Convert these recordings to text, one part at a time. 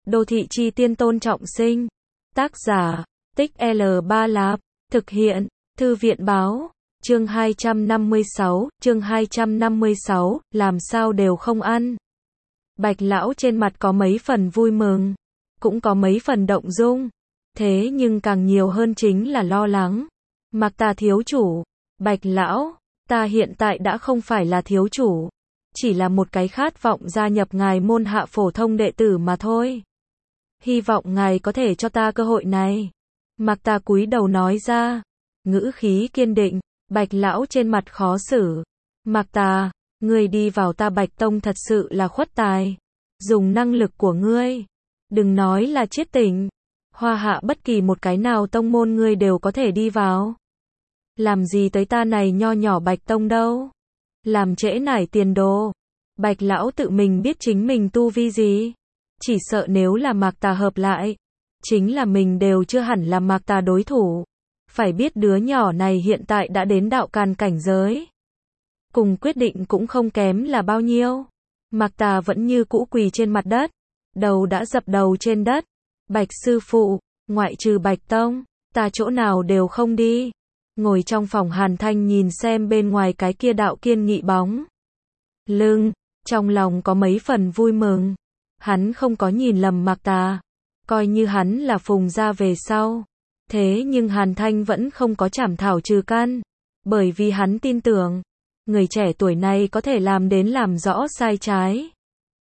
Đô thị chi tiên Tôn Trọng Sinh. Tác giả, Tích L3 Lạp. Thực hiện, Thư viện Báo. Chương 256, làm sao đều không ăn. Bạch lão trên mặt có mấy phần vui mừng, cũng có mấy phần động dung. Thế nhưng càng nhiều hơn chính là lo lắng. Mạc Tà thiếu chủ, Bạch lão, ta hiện tại đã không phải là thiếu chủ, chỉ là một cái khát vọng gia nhập ngài môn hạ phổ thông đệ tử mà thôi. Hy vọng ngài có thể cho ta cơ hội này. Mạc Tà cúi đầu nói ra, ngữ khí kiên định. Bạch lão trên mặt khó xử. Mạc Tà, ngươi đi vào ta Bạch Tông thật sự là khuất tài. Dùng năng lực của ngươi, đừng nói là chiết tỉnh, hoa hạ bất kỳ một cái nào tông môn ngươi đều có thể đi vào. Làm gì tới ta này nho nhỏ Bạch Tông đâu. Làm trễ nải tiền đồ. Bạch lão tự mình biết chính mình tu vi gì. Chỉ sợ nếu là Mạc Tà hợp lại, chính là mình đều chưa hẳn là Mạc Tà đối thủ. Phải biết đứa nhỏ này hiện tại đã đến đạo càn cảnh giới. Cùng quyết định cũng không kém là bao nhiêu. Mạc Tà vẫn như cũ quỳ trên mặt đất. Đầu đã dập đầu trên đất. Bạch sư phụ, ngoại trừ Bạch Tông, ta chỗ nào đều không đi. Ngồi trong phòng Hàn Thanh nhìn xem bên ngoài cái kia đạo kiên nghị bóng lưng, trong lòng có mấy phần vui mừng. Hắn không có nhìn lầm Mạc Tà, coi như hắn là Phùng gia về sau. Thế nhưng Hàn Thanh vẫn không có trảm thảo trừ căn, bởi vì hắn tin tưởng, người trẻ tuổi này có thể làm đến làm rõ sai trái.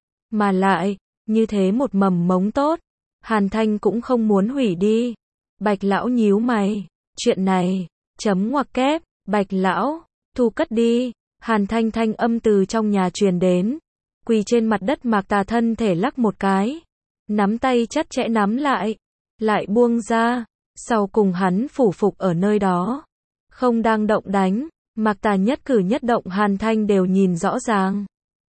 Mà lại, như thế một mầm mống tốt, Hàn Thanh cũng không muốn hủy đi. Bạch lão nhíu mày, chuyện này, chấm ngoặc kép, Bạch lão, thu cất đi. Hàn Thanh thanh âm từ trong nhà truyền đến. Quỳ trên mặt đất Mạc Tà thân thể lắc một cái, nắm tay chặt chẽ nắm lại buông ra. Sau cùng hắn phủ phục ở nơi đó, không đang động đánh. Mạc Tà nhất cử nhất động Hàn Thanh đều nhìn rõ ràng.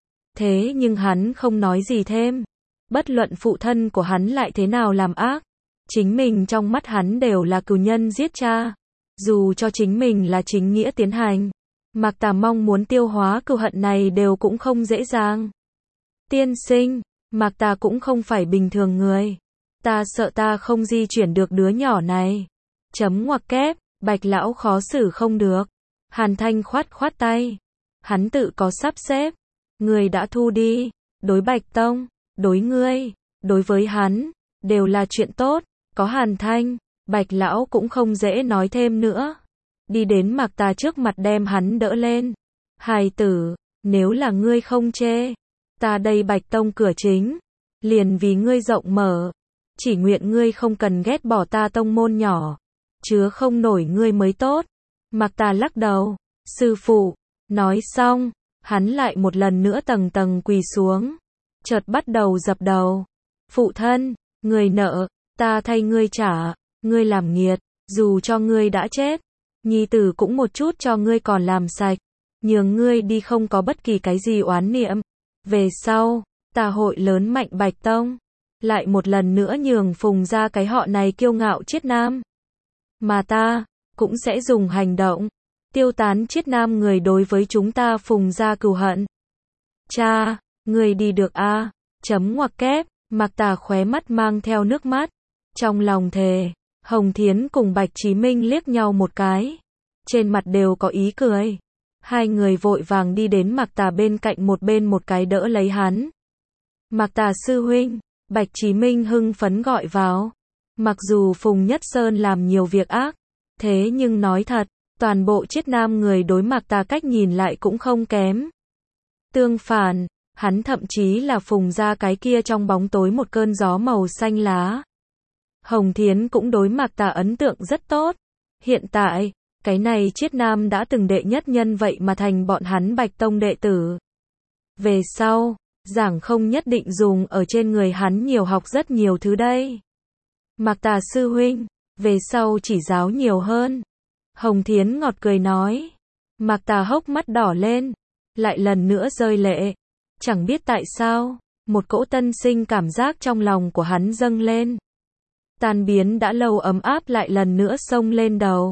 Thế nhưng hắn không nói gì thêm. Bất luận phụ thân của hắn lại thế nào làm ác, chính mình trong mắt hắn đều là cừu nhân giết cha. Dù cho chính mình là chính nghĩa tiến hành, Mạc Tà mong muốn tiêu hóa cừu hận này đều cũng không dễ dàng. Tiên sinh, Mạc Tà cũng không phải bình thường người. Ta sợ ta không di chuyển được đứa nhỏ này. Chấm ngoặc kép, Bạch lão khó xử không được. Hàn Thanh khoát tay. Hắn tự có sắp xếp. Người đã thu đi. Đối Bạch Tông, đối ngươi, đối với hắn, đều là chuyện tốt. Có Hàn Thanh, Bạch lão cũng không dễ nói thêm nữa. Đi đến Mạc Tà trước mặt đem hắn đỡ lên. Hài tử, nếu là ngươi không chê, ta đây Bạch Tông cửa chính, liền vì ngươi rộng mở. Chỉ nguyện ngươi không cần ghét bỏ ta tông môn nhỏ, chứa không nổi ngươi mới tốt. Mạc Tà lắc đầu, sư phụ. Nói xong, hắn lại một lần nữa tầng tầng quỳ xuống, chợt bắt đầu dập đầu. Phụ thân, người nợ, ta thay ngươi trả. Ngươi làm nghiệt, dù cho ngươi đã chết, nhi tử cũng một chút cho ngươi còn làm sạch, nhường ngươi đi không có bất kỳ cái gì oán niệm. Về sau, ta hội lớn mạnh Bạch Tông, lại một lần nữa nhường Phùng gia cái họ này kiêu ngạo Chiết Nam. Mà ta, cũng sẽ dùng hành động, tiêu tán Chiết Nam người đối với chúng ta Phùng gia cừu hận. Cha, người đi được a? Chấm ngoặc kép, Mạc Tà khóe mắt mang theo nước mắt. Trong lòng thề, Hồng Thiến cùng Bạch Chí Minh liếc nhau một cái. Trên mặt đều có ý cười. Hai người vội vàng đi đến Mạc Tà bên cạnh một cái đỡ lấy hắn. Mạc Tà sư huynh. Bạch Chí Minh hưng phấn gọi vào. Mặc dù Phùng Nhất Sơn làm nhiều việc ác, thế nhưng nói thật, toàn bộ Chiết Nam người đối Mạc Tà cách nhìn lại cũng không kém. Tương phản, hắn thậm chí là Phùng gia cái kia trong bóng tối một cơn gió màu xanh lá. Hồng Thiến cũng đối Mạc Tà ấn tượng rất tốt. Hiện tại, cái này Chiết Nam đã từng đệ nhất nhân vậy mà thành bọn hắn Bạch Tông đệ tử. Về sau, giảng không nhất định dùng ở trên người hắn nhiều học rất nhiều thứ đây. Mạc Tà sư huynh, về sau chỉ giáo nhiều hơn. Hồng Thiến ngọt cười nói. Mạc Tà hốc mắt đỏ lên, lại lần nữa rơi lệ. Chẳng biết tại sao, một cỗ tân sinh cảm giác trong lòng của hắn dâng lên. Tan biến đã lâu ấm áp lại lần nữa xông lên đầu.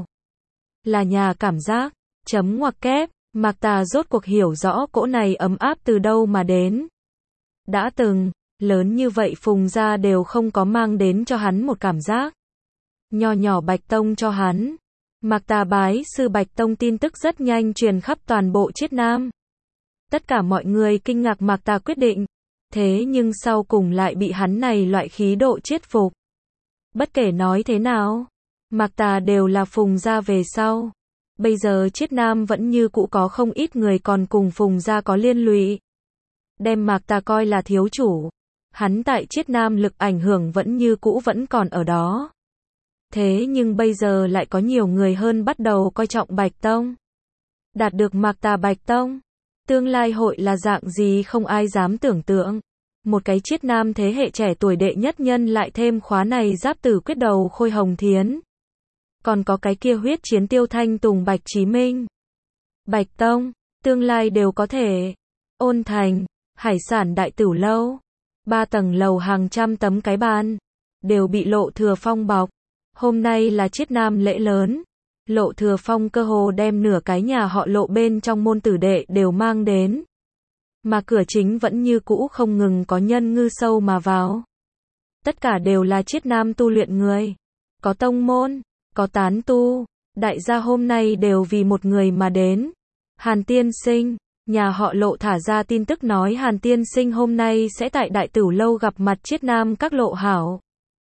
Là nhà cảm giác, chấm ngoặc kép, Mạc Tà rốt cuộc hiểu rõ cỗ này ấm áp từ đâu mà đến. Đã từng, Lớn như vậy Phùng gia đều không có mang đến cho hắn một cảm giác nho nhỏ Bạch Tông cho hắn. Mạc Tà bái sư Bạch Tông tin tức rất nhanh truyền khắp toàn bộ Chiết Nam. Tất cả mọi người kinh ngạc Mạc Tà quyết định, thế nhưng sau cùng lại bị hắn này loại khí độ chết phục. Bất kể nói thế nào, Mạc Tà đều là Phùng gia về sau. Bây giờ Chiết Nam vẫn như cũ có không ít người còn cùng Phùng gia có liên lụy. Đem Mạc Tà coi là thiếu chủ. Hắn tại Chiết Nam lực ảnh hưởng vẫn như cũ vẫn còn ở đó. Thế nhưng bây giờ lại có nhiều người hơn bắt đầu coi trọng Bạch Tông. Đạt được Mạc Tà Bạch Tông, tương lai hội là dạng gì không ai dám tưởng tượng. Một cái Chiết Nam thế hệ trẻ tuổi đệ nhất nhân lại thêm khóa này giáp tử quyết đầu Khôi Hồng Thiến. Còn có cái kia huyết chiến Tiêu Thanh Tùng Bạch Chí Minh. Bạch Tông, tương lai đều có thể. Ôn Thành, hải sản đại tửu lâu. 3 tầng lầu hàng trăm tấm cái bàn. Đều bị Lộ Thừa Phong bọc. Hôm nay là Chiết Nam lễ lớn. Lộ Thừa Phong cơ hồ đem nửa cái nhà họ Lộ bên trong môn tử đệ đều mang đến. Mà cửa chính vẫn như cũ không ngừng có nhân ngư sâu mà vào. Tất cả đều là Chiết Nam tu luyện người. Có tông môn, có tán tu. Đại gia hôm nay đều vì một người mà đến. Hàn Tiên Sinh, nhà họ Lộ thả ra tin tức nói Hàn Tiên Sinh hôm nay sẽ tại Đại Tửu Lâu gặp mặt Chiết Nam các lộ hảo.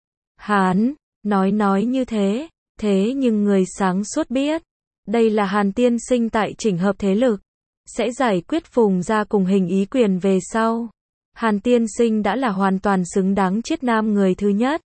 Hán, nói như thế, thế nhưng người sáng suốt biết, đây là Hàn Tiên Sinh tại chỉnh hợp thế lực, sẽ giải quyết Phùng gia cùng Hình Ý Quyền về sau. Hàn Tiên Sinh đã là hoàn toàn xứng đáng Chiết Nam người thứ nhất.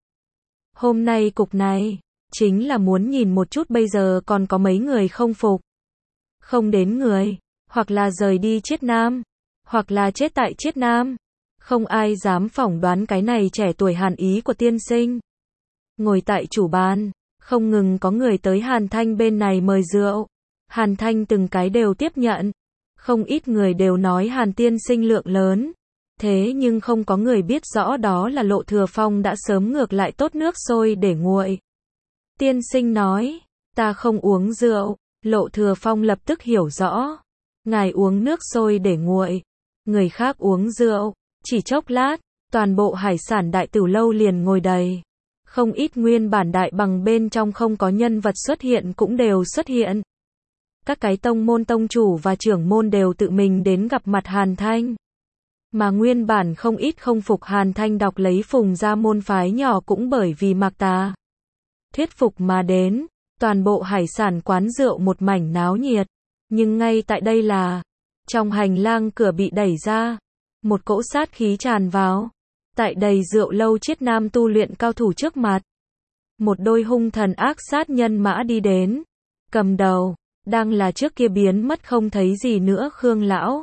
Hôm nay cục này, chính là muốn nhìn một chút bây giờ còn có mấy người không phục. Không đến người, hoặc là rời đi Chiết Nam, hoặc là chết tại Chiết Nam. Không ai dám phỏng đoán cái này trẻ tuổi Hàn ý của tiên sinh. Ngồi tại chủ bàn, không ngừng có người tới Hàn Thanh bên này mời rượu. Hàn Thanh từng cái đều tiếp nhận. Không ít người đều nói Hàn tiên sinh lượng lớn. Thế nhưng không có người biết rõ đó là Lộ Thừa Phong đã sớm ngược lại tốt nước sôi để nguội. Tiên sinh nói, ta không uống rượu. Lộ Thừa Phong lập tức hiểu rõ. Ngài uống nước sôi để nguội. Người khác uống rượu. Chỉ chốc lát, toàn bộ hải sản đại tửu lâu liền ngồi đầy. Không ít nguyên bản đại bằng bên trong không có nhân vật xuất hiện cũng đều xuất hiện. Các cái tông môn tông chủ và trưởng môn đều tự mình đến gặp mặt Hàn Thanh. Mà nguyên bản không ít không phục Hàn Thanh đọc lấy Phùng gia môn phái nhỏ cũng bởi vì Mạc Tà thuyết phục mà đến. Toàn bộ hải sản quán rượu một mảnh náo nhiệt. Nhưng ngay tại đây là, trong hành lang cửa bị đẩy ra. Một cỗ sát khí tràn vào. Tại đầy rượu lâu Chiết Nam tu luyện cao thủ trước mặt. Một đôi hung thần ác sát nhân mã đi đến. Cầm đầu, đang là trước kia biến mất không thấy gì nữa Khương lão.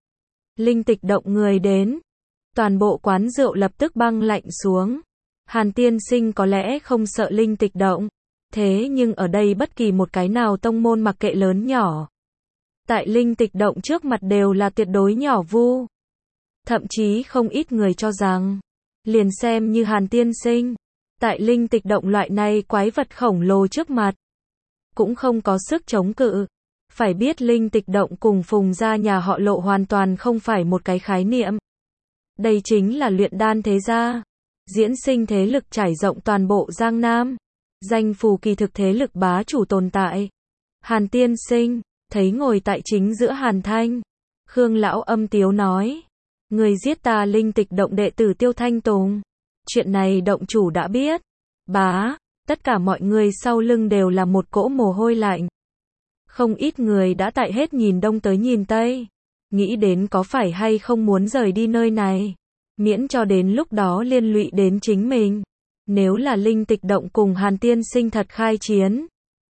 Linh Tịch động người đến. Toàn bộ quán rượu lập tức băng lạnh xuống. Hàn tiên sinh có lẽ không sợ Linh Tịch động. Thế nhưng ở đây bất kỳ một cái nào tông môn mặc kệ lớn nhỏ. Tại Linh Tịch động trước mặt đều là tuyệt đối nhỏ vu. Thậm chí không ít người cho rằng, liền xem như Hàn tiên sinh, tại Linh Tịch động loại này quái vật khổng lồ trước mặt, cũng không có sức chống cự. Phải biết Linh Tịch động cùng Phùng gia nhà họ Lộ hoàn toàn không phải một cái khái niệm. Đây chính là luyện đan thế gia, diễn sinh thế lực trải rộng toàn bộ Giang Nam, danh phù kỳ thực thế lực bá chủ tồn tại. Hàn tiên sinh, thấy ngồi tại chính giữa Hàn Thanh, Khương lão âm tiếu nói. Người giết ta Linh Tịch động đệ tử Tiêu Thanh Tùng. Chuyện này động chủ đã biết. Bá, tất cả mọi người sau lưng đều là một cỗ mồ hôi lạnh. Không ít người đã tại hết nhìn đông tới nhìn tây. Nghĩ đến có phải hay không muốn rời đi nơi này. Miễn cho đến lúc đó liên lụy đến chính mình. Nếu là Linh Tịch động cùng Hàn tiên sinh thật khai chiến.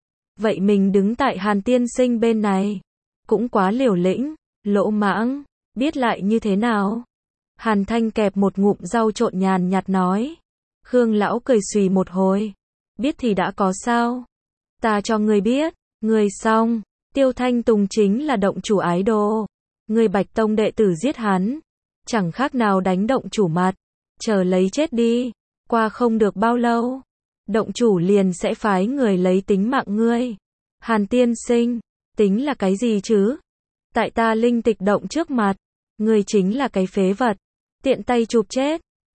Vậy mình đứng tại Hàn tiên sinh bên này. Cũng quá liều lĩnh, lỗ mãng. Biết lại như thế nào? Hàn Thanh kẹp một ngụm rau trộn nhàn nhạt nói. Khương lão cười xùy một hồi. Biết thì đã có sao? Ta cho ngươi biết. Ngươi xong. Tiêu Thanh Tùng chính là động chủ ái đồ. Ngươi Bạch Tông đệ tử giết hắn. Chẳng khác nào đánh động chủ mặt. Chờ lấy chết đi. Qua không được bao lâu. Động chủ liền sẽ phái người lấy tính mạng ngươi. Hàn tiên sinh. Tính là cái gì chứ? Tại ta Linh Tịch động trước mặt. Ngươi chính là cái phế vật. Tiện tay chụp chết.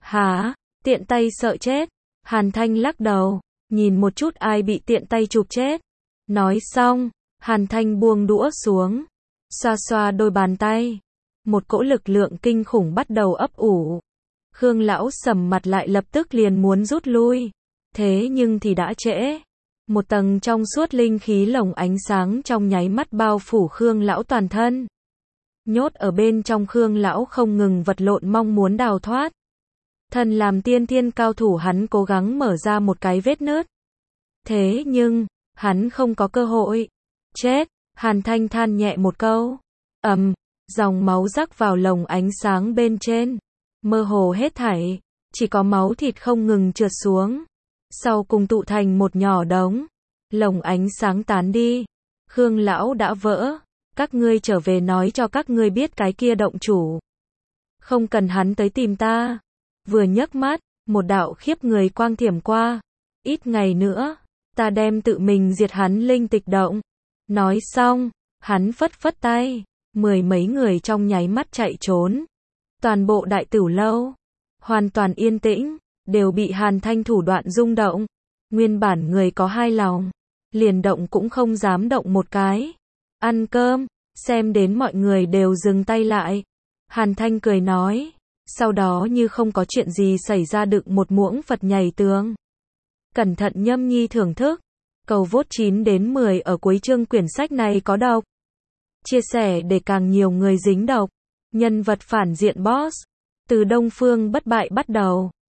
Hả? Tiện tay sợ chết. Hàn Thanh lắc đầu, nhìn một chút ai bị tiện tay chụp chết. Nói xong, Hàn Thanh buông đũa xuống, xoa xoa đôi bàn tay. Một cỗ lực lượng kinh khủng bắt đầu ấp ủ. Khương lão sầm mặt lại lập tức liền muốn rút lui. Thế nhưng thì đã trễ. Một tầng trong suốt linh khí lồng ánh sáng trong nháy mắt bao phủ Khương lão toàn thân. Nhốt ở bên trong Khương lão không ngừng vật lộn mong muốn đào thoát. Thần làm tiên thiên cao thủ hắn cố gắng mở ra một cái vết nứt. Thế nhưng, hắn không có cơ hội. Chết, Hàn Thanh than nhẹ một câu. Dòng máu rắc vào lồng ánh sáng bên trên. Mơ hồ hết thảy, chỉ có máu thịt không ngừng trượt xuống. Sau cùng tụ thành một nhỏ đống. Lồng ánh sáng tán đi. Khương lão đã vỡ. Các ngươi trở về nói cho các ngươi biết cái kia động chủ. Không cần hắn tới tìm ta. Vừa nhấc mắt, một đạo khiếp người quang thiểm qua. Ít ngày nữa, ta đem tự mình diệt hắn linh tịch động. Nói xong, hắn phất phất tay. 10 mấy người trong nháy mắt chạy trốn. Toàn bộ đại tửu lâu, hoàn toàn yên tĩnh, đều bị Hàn Thanh thủ đoạn rung động. Nguyên bản người có hai lòng, liền động cũng không dám động một cái. Ăn cơm, xem đến mọi người đều dừng tay lại. Hàn Thanh cười nói, sau đó như không có chuyện gì xảy ra đựng một muỗng Phật nhảy tường. Cẩn thận nhâm nhi thưởng thức. Cầu vote 9 đến 10 ở cuối chương quyển sách này có độc. Chia sẻ để càng nhiều người dính độc. Nhân vật phản diện boss. Từ Đông Phương bất bại bắt đầu.